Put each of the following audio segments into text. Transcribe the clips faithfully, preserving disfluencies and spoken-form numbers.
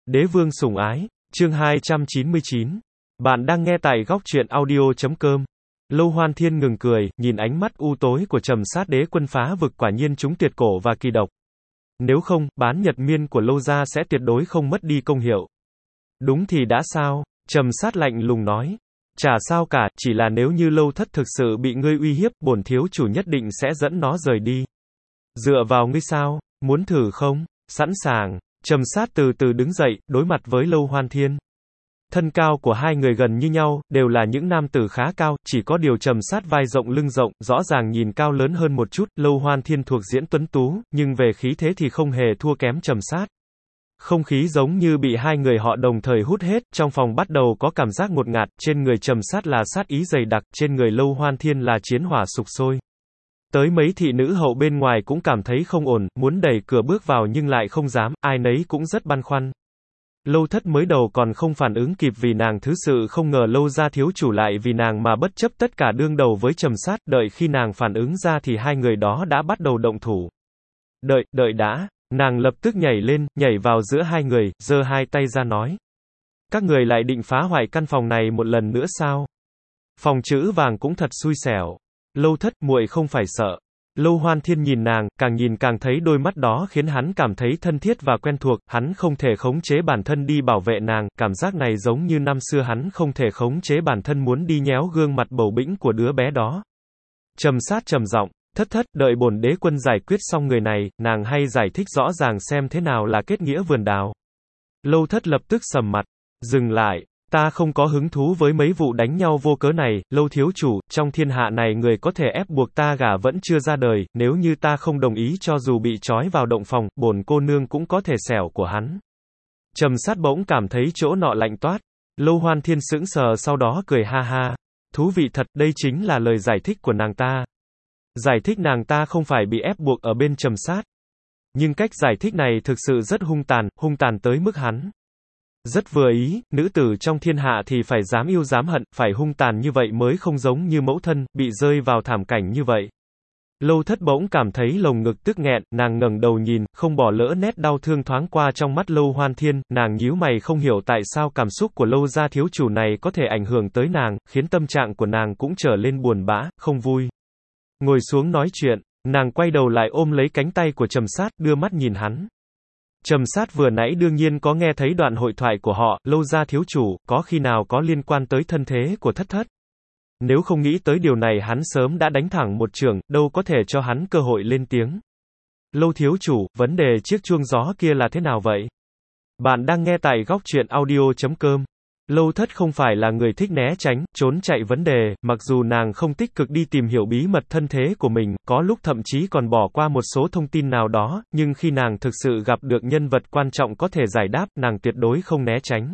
Đế vương sủng ái, chương hai trăm chín mươi chín. Bạn đang nghe tại góc truyện audio chấm com. Lâu Hoan Thiên ngừng cười, nhìn ánh mắt u tối của Trầm Sát đế quân phá vực quả nhiên chúng tuyệt cổ và kỳ độc. Nếu không, bán nhật miên của Lâu gia sẽ tuyệt đối không mất đi công hiệu. Đúng thì đã sao? Trầm Sát lạnh lùng nói. Chả sao cả, chỉ là nếu như Lâu thất thực sự bị ngươi uy hiếp, bổn thiếu chủ nhất định sẽ dẫn nó rời đi. Dựa vào ngươi sao? Muốn thử không? Sẵn sàng. Trầm Sát từ từ đứng dậy, đối mặt với Lâu Hoan Thiên. Thân cao của hai người gần như nhau, đều là những nam tử khá cao, chỉ có điều Trầm Sát vai rộng lưng rộng, rõ ràng nhìn cao lớn hơn một chút. Lâu Hoan Thiên thuộc diễn tuấn tú, nhưng về khí thế thì không hề thua kém Trầm Sát. Không khí giống như bị hai người họ đồng thời hút hết, trong phòng bắt đầu có cảm giác ngột ngạt, trên người Trầm Sát là sát ý dày đặc, trên người Lâu Hoan Thiên là chiến hỏa sục sôi. Tới mấy thị nữ hậu bên ngoài cũng cảm thấy không ổn, muốn đẩy cửa bước vào nhưng lại không dám, ai nấy cũng rất băn khoăn. Lâu thất mới đầu còn không phản ứng kịp vì nàng thứ sự không ngờ Lâu gia thiếu chủ lại vì nàng mà bất chấp tất cả đương đầu với Trầm Sát, đợi khi nàng phản ứng ra thì hai người đó đã bắt đầu động thủ. Đợi, đợi đã, nàng lập tức nhảy lên, nhảy vào giữa hai người, giơ hai tay ra nói. Các người lại định phá hoại căn phòng này một lần nữa sao? Phòng chữ vàng cũng thật xui xẻo. Lâu thất, muội không phải sợ. Lâu Hoan Thiên nhìn nàng, càng nhìn càng thấy đôi mắt đó khiến hắn cảm thấy thân thiết và quen thuộc, hắn không thể khống chế bản thân đi bảo vệ nàng, cảm giác này giống như năm xưa hắn không thể khống chế bản thân muốn đi nhéo gương mặt bầu bĩnh của đứa bé đó. Trầm Sát trầm giọng, thất thất, đợi bổn đế quân giải quyết xong người này, nàng hay giải thích rõ ràng xem thế nào là kết nghĩa vườn đào. Lâu thất lập tức sầm mặt, dừng lại. Ta không có hứng thú với mấy vụ đánh nhau vô cớ này, Lâu thiếu chủ, trong thiên hạ này người có thể ép buộc ta gả vẫn chưa ra đời, nếu như ta không đồng ý cho dù bị trói vào động phòng, bổn cô nương cũng có thể xẻo của hắn. Trầm Sát bỗng cảm thấy chỗ nọ lạnh toát. Lâu Hoan Thiên sững sờ sau đó cười ha ha. Thú vị thật, đây chính là lời giải thích của nàng ta. Giải thích nàng ta không phải bị ép buộc ở bên Trầm Sát. Nhưng cách giải thích này thực sự rất hung tàn, hung tàn tới mức hắn rất vừa ý, nữ tử trong thiên hạ thì phải dám yêu dám hận, phải hung tàn như vậy mới không giống như mẫu thân, bị rơi vào thảm cảnh như vậy. Lâu thất bỗng cảm thấy lồng ngực tức nghẹn, nàng ngẩng đầu nhìn, không bỏ lỡ nét đau thương thoáng qua trong mắt Lâu Hoan Thiên, nàng nhíu mày không hiểu tại sao cảm xúc của Lâu gia thiếu chủ này có thể ảnh hưởng tới nàng, khiến tâm trạng của nàng cũng trở lên buồn bã, không vui. Ngồi xuống nói chuyện, nàng quay đầu lại ôm lấy cánh tay của Trầm Sát, đưa mắt nhìn hắn. Trầm Sát vừa nãy đương nhiên có nghe thấy đoạn hội thoại của họ, Lâu gia thiếu chủ, có khi nào có liên quan tới thân thế của thất thất. Nếu không nghĩ tới điều này hắn sớm đã đánh thẳng một chưởng, đâu có thể cho hắn cơ hội lên tiếng. Lâu thiếu chủ, vấn đề chiếc chuông gió kia là thế nào vậy? Bạn đang nghe tại góc truyện audio chấm com. Lâu thất không phải là người thích né tránh, trốn chạy vấn đề, mặc dù nàng không tích cực đi tìm hiểu bí mật thân thế của mình, có lúc thậm chí còn bỏ qua một số thông tin nào đó, nhưng khi nàng thực sự gặp được nhân vật quan trọng có thể giải đáp, nàng tuyệt đối không né tránh.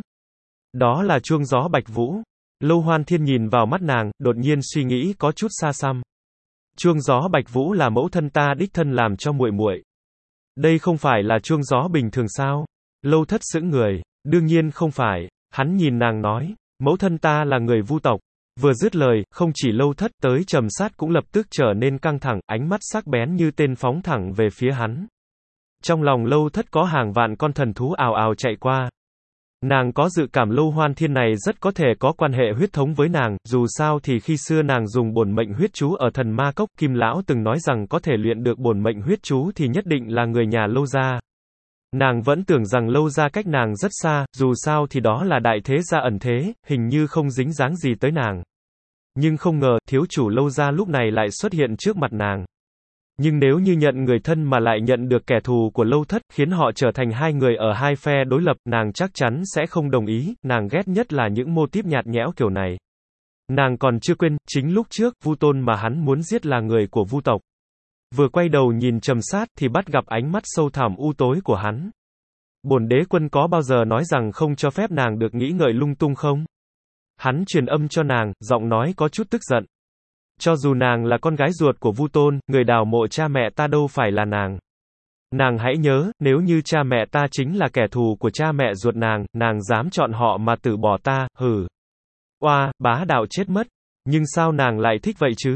Đó là chuông gió Bạch Vũ. Lâu Hoan Thiên nhìn vào mắt nàng, đột nhiên suy nghĩ có chút xa xăm. Chuông gió Bạch Vũ là mẫu thân ta đích thân làm cho muội muội. Đây không phải là chuông gió bình thường sao? Lâu thất sững người, đương nhiên không phải. Hắn nhìn nàng nói, mẫu thân ta là người Vu tộc. Vừa dứt lời, không chỉ Lâu thất tới Trầm Sát cũng lập tức trở nên căng thẳng, ánh mắt sắc bén như tên phóng thẳng về phía hắn. Trong lòng Lâu thất có hàng vạn con thần thú ào ào chạy qua. Nàng có dự cảm Lâu Hoan Thiên này rất có thể có quan hệ huyết thống với nàng, dù sao thì khi xưa nàng dùng bổn mệnh huyết chú ở thần ma cốc, Kim Lão từng nói rằng có thể luyện được bổn mệnh huyết chú thì nhất định là người nhà Lâu gia. Nàng vẫn tưởng rằng Lâu gia cách nàng rất xa, dù sao thì đó là đại thế gia ẩn thế, hình như không dính dáng gì tới nàng. Nhưng không ngờ, thiếu chủ Lâu gia lúc này lại xuất hiện trước mặt nàng. Nhưng nếu như nhận người thân mà lại nhận được kẻ thù của Lâu thất, khiến họ trở thành hai người ở hai phe đối lập, nàng chắc chắn sẽ không đồng ý, nàng ghét nhất là những mô típ nhạt nhẽo kiểu này. Nàng còn chưa quên, chính lúc trước, Vu Tôn mà hắn muốn giết là người của Vu tộc. Vừa quay đầu nhìn Trầm Sát thì bắt gặp ánh mắt sâu thẳm u tối của hắn. Bổn đế quân có bao giờ nói rằng không cho phép nàng được nghĩ ngợi lung tung không? Hắn truyền âm cho nàng, giọng nói có chút tức giận. Cho dù nàng là con gái ruột của Vu Tôn, người đào mộ cha mẹ ta đâu phải là nàng. Nàng hãy nhớ, nếu như cha mẹ ta chính là kẻ thù của cha mẹ ruột nàng, nàng dám chọn họ mà từ bỏ ta, hừ. Oa, bá đạo chết mất. Nhưng sao nàng lại thích vậy chứ?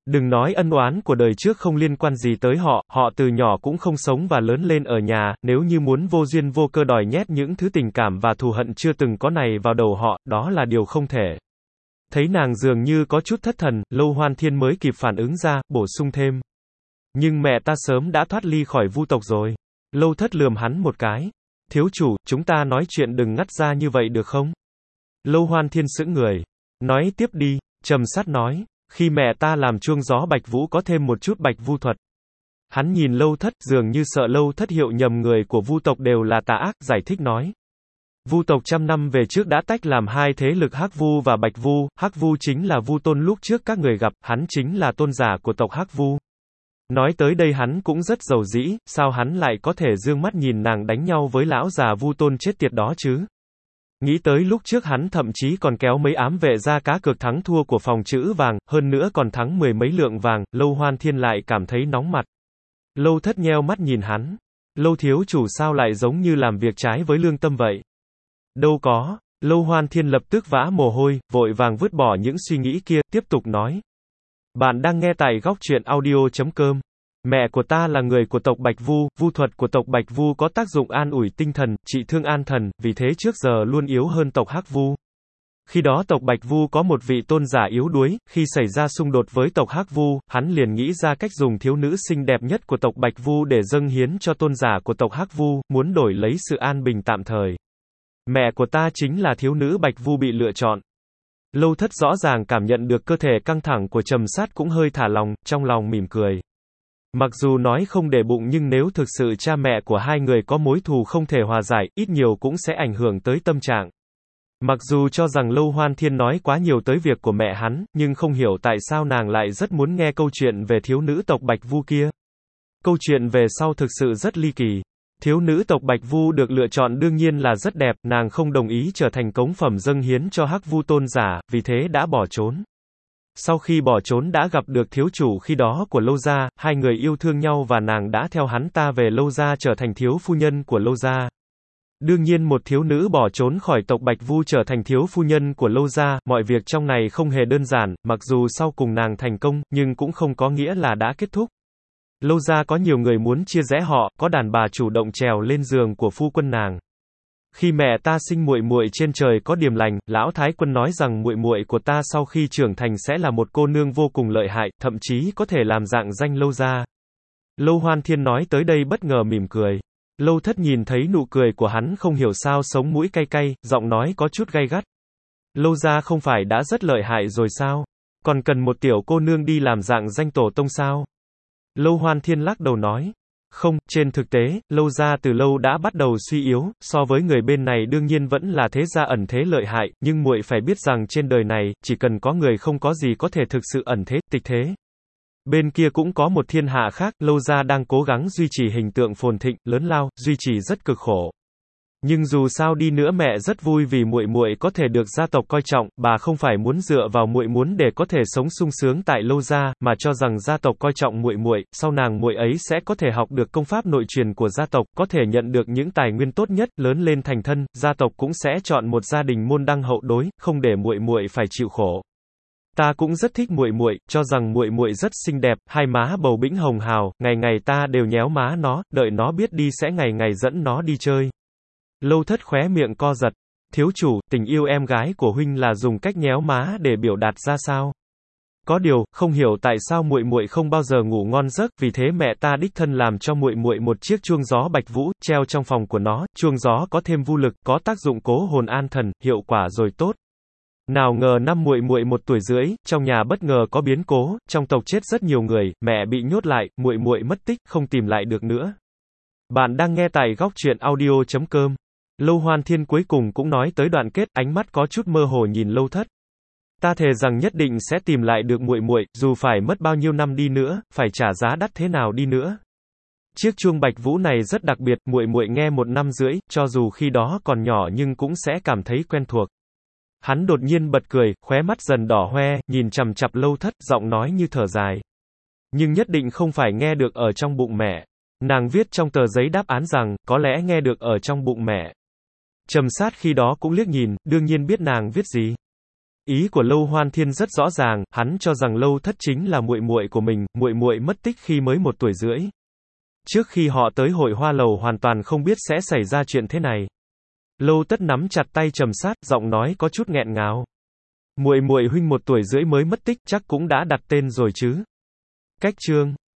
Đừng nói ân oán của đời trước không liên quan gì tới họ, họ từ nhỏ cũng không sống và lớn lên ở nhà, nếu như muốn vô duyên vô cơ đòi nhét những thứ tình cảm và thù hận chưa từng có này vào đầu họ, đó là điều không thể. Thấy nàng dường như có chút thất thần, Lâu Hoan Thiên mới kịp phản ứng ra, bổ sung thêm. Nhưng mẹ ta sớm đã thoát ly khỏi Vu tộc rồi. Lâu Thất lườm hắn một cái. Thiếu chủ, chúng ta nói chuyện đừng ngắt ra như vậy được không? Lâu Hoan Thiên sững người. Nói tiếp đi, Trầm Sát nói. Khi mẹ ta làm chuông gió Bạch Vũ có thêm một chút Bạch Vu thuật. Hắn nhìn Lâu Thất, dường như sợ Lâu Thất hiệu nhầm người của Vu tộc đều là tà ác, giải thích nói. Vu tộc trăm năm về trước đã tách làm hai thế lực Hắc Vu và Bạch Vu, Hắc Vu chính là Vu Tôn lúc trước các người gặp, hắn chính là tôn giả của tộc Hắc Vu. Nói tới đây hắn cũng rất giàu dĩ, sao hắn lại có thể dương mắt nhìn nàng đánh nhau với lão già Vu Tôn chết tiệt đó chứ? Nghĩ tới lúc trước hắn thậm chí còn kéo mấy ám vệ ra cá cược thắng thua của phòng chữ vàng, hơn nữa còn thắng mười mấy lượng vàng, Lâu Hoan Thiên lại cảm thấy nóng mặt. Lâu Thất nheo mắt nhìn hắn. Lâu thiếu chủ sao lại giống như làm việc trái với lương tâm vậy? Đâu có. Lâu Hoan Thiên lập tức vã mồ hôi, vội vàng vứt bỏ những suy nghĩ kia, tiếp tục nói. Bạn đang nghe tại góc truyện audio chấm com. Mẹ của ta là người của tộc Bạch Vu, vu thuật của tộc Bạch Vu có tác dụng an ủi tinh thần, trị thương an thần, vì thế trước giờ luôn yếu hơn tộc Hắc Vu. Khi đó tộc Bạch Vu có một vị tôn giả yếu đuối, khi xảy ra xung đột với tộc Hắc Vu, hắn liền nghĩ ra cách dùng thiếu nữ xinh đẹp nhất của tộc Bạch Vu để dâng hiến cho tôn giả của tộc Hắc Vu, muốn đổi lấy sự an bình tạm thời. Mẹ của ta chính là thiếu nữ Bạch Vu bị lựa chọn. Lâu Thất rõ ràng cảm nhận được cơ thể căng thẳng của Trầm Sát cũng hơi thả lòng, trong lòng mỉm cười. Mặc dù nói không để bụng nhưng nếu thực sự cha mẹ của hai người có mối thù không thể hòa giải, ít nhiều cũng sẽ ảnh hưởng tới tâm trạng. Mặc dù cho rằng Lâu Hoan Thiên nói quá nhiều tới việc của mẹ hắn, nhưng không hiểu tại sao nàng lại rất muốn nghe câu chuyện về thiếu nữ tộc Bạch Vu kia. Câu chuyện về sau thực sự rất ly kỳ. Thiếu nữ tộc Bạch Vu được lựa chọn đương nhiên là rất đẹp, nàng không đồng ý trở thành cống phẩm dâng hiến cho Hắc Vu tôn giả, vì thế đã bỏ trốn. Sau khi bỏ trốn đã gặp được thiếu chủ khi đó của Lâu gia, hai người yêu thương nhau và nàng đã theo hắn ta về Lâu gia trở thành thiếu phu nhân của Lâu gia. Đương nhiên một thiếu nữ bỏ trốn khỏi tộc Bạch Vu trở thành thiếu phu nhân của Lâu gia, mọi việc trong này không hề đơn giản, mặc dù sau cùng nàng thành công, nhưng cũng không có nghĩa là đã kết thúc. Lâu gia có nhiều người muốn chia rẽ họ, có đàn bà chủ động trèo lên giường của phu quân nàng. Khi mẹ ta sinh muội muội trên trời có điềm lành, lão thái quân nói rằng muội muội của ta sau khi trưởng thành sẽ là một cô nương vô cùng lợi hại, thậm chí có thể làm rạng danh Lâu gia. Lâu Hoan Thiên nói tới đây bất ngờ mỉm cười. Lâu Thất nhìn thấy nụ cười của hắn không hiểu sao sống mũi cay cay, giọng nói có chút gay gắt. Lâu gia không phải đã rất lợi hại rồi sao? Còn cần một tiểu cô nương đi làm rạng danh tổ tông sao? Lâu Hoan Thiên lắc đầu nói. Không, trên thực tế, Lâu gia từ lâu đã bắt đầu suy yếu, so với người bên này đương nhiên vẫn là thế gia ẩn thế lợi hại, nhưng muội phải biết rằng trên đời này, chỉ cần có người không có gì có thể thực sự ẩn thế, tịch thế. Bên kia cũng có một thiên hạ khác, Lâu gia đang cố gắng duy trì hình tượng phồn thịnh, lớn lao, duy trì rất cực khổ. Nhưng dù sao đi nữa mẹ rất vui vì muội muội có thể được gia tộc coi trọng, bà không phải muốn dựa vào muội muốn để có thể sống sung sướng tại Lâu gia, mà cho rằng gia tộc coi trọng muội muội, sau nàng muội ấy sẽ có thể học được công pháp nội truyền của gia tộc, có thể nhận được những tài nguyên tốt nhất, lớn lên thành thân, gia tộc cũng sẽ chọn một gia đình môn đăng hậu đối, không để muội muội phải chịu khổ. Ta cũng rất thích muội muội, cho rằng muội muội rất xinh đẹp, hai má bầu bĩnh hồng hào, ngày ngày ta đều nhéo má nó, đợi nó biết đi sẽ ngày ngày dẫn nó đi chơi. Lâu Thất khóe miệng co giật. Thiếu chủ, tình yêu em gái của huynh là dùng cách nhéo má để biểu đạt ra sao? Có điều, không hiểu tại sao muội muội không bao giờ ngủ ngon giấc, vì thế mẹ ta đích thân làm cho muội muội một chiếc chuông gió Bạch Vũ, treo trong phòng của nó, chuông gió có thêm vu lực, có tác dụng cố hồn an thần, hiệu quả rồi tốt. Nào ngờ năm muội muội một tuổi rưỡi, trong nhà bất ngờ có biến cố, trong tộc chết rất nhiều người, mẹ bị nhốt lại, muội muội mất tích, không tìm lại được nữa. Bạn đang nghe tại góc truyện audio chấm com. Lâu Hoan Thiên cuối cùng cũng nói tới đoạn kết, ánh mắt có chút mơ hồ nhìn Lâu Thất. Ta thề rằng nhất định sẽ tìm lại được muội muội, dù phải mất bao nhiêu năm đi nữa, phải trả giá đắt thế nào đi nữa. Chiếc chuông Bạch Vũ này rất đặc biệt, muội muội nghe một năm rưỡi, cho dù khi đó còn nhỏ nhưng cũng sẽ cảm thấy quen thuộc. Hắn đột nhiên bật cười, khóe mắt dần đỏ hoe, nhìn chằm chằm Lâu Thất, giọng nói như thở dài. Nhưng nhất định không phải nghe được ở trong bụng mẹ. Nàng viết trong tờ giấy đáp án rằng, có lẽ nghe được ở trong bụng mẹ. Trầm Sát khi đó cũng liếc nhìn, đương nhiên biết nàng viết gì. Ý của Lâu Hoan Thiên rất rõ ràng, hắn cho rằng Lâu Thất chính là muội muội của mình, muội muội mất tích khi mới một tuổi rưỡi. Trước khi họ tới Hội Hoa Lầu hoàn toàn không biết sẽ xảy ra chuyện thế này. Lâu Tất nắm chặt tay Trầm Sát, giọng nói có chút nghẹn ngào. Muội muội huynh một tuổi rưỡi mới mất tích, chắc cũng đã đặt tên rồi chứ? Cách chương